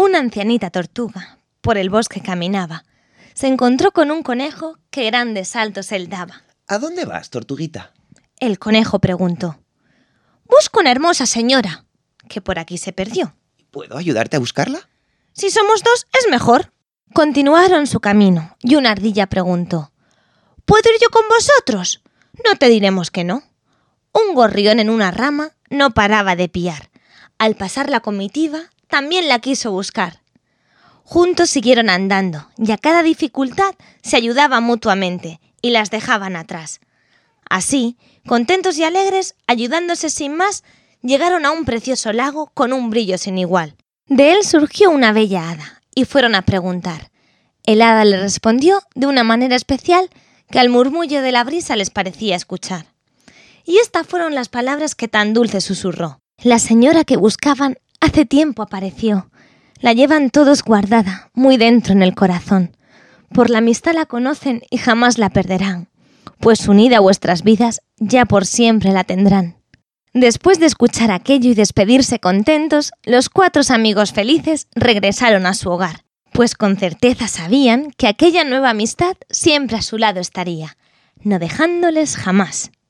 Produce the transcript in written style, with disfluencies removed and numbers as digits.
Una ancianita tortuga por el bosque caminaba. Se encontró con un conejo que grandes saltos él daba. ¿A dónde vas, tortuguita? El conejo preguntó. Busco una hermosa señora, que por aquí se perdió. ¿Puedo ayudarte a buscarla? Si somos dos, es mejor. Continuaron su camino y una ardilla preguntó. ¿Puedo ir yo con vosotros? No te diremos que no. Un gorrión en una rama no paraba de piar. Al pasar la comitiva, también la quiso buscar. Juntos siguieron andando y a cada dificultad se ayudaban mutuamente y las dejaban atrás. Así, contentos y alegres, ayudándose sin más, llegaron a un precioso lago con un brillo sin igual. De él surgió una bella hada y fueron a preguntar. El hada le respondió de una manera especial que al murmullo de la brisa les parecía escuchar. Y estas fueron las palabras que tan dulce susurró. La señora que buscaban hace tiempo apareció. La llevan todos guardada, muy dentro en el corazón. Por la amistad la conocen y jamás la perderán, pues unida a vuestras vidas ya por siempre la tendrán. Después de escuchar aquello y despedirse contentos, los 4 amigos felices regresaron a su hogar, pues con certeza sabían que aquella nueva amistad siempre a su lado estaría, no dejándoles jamás.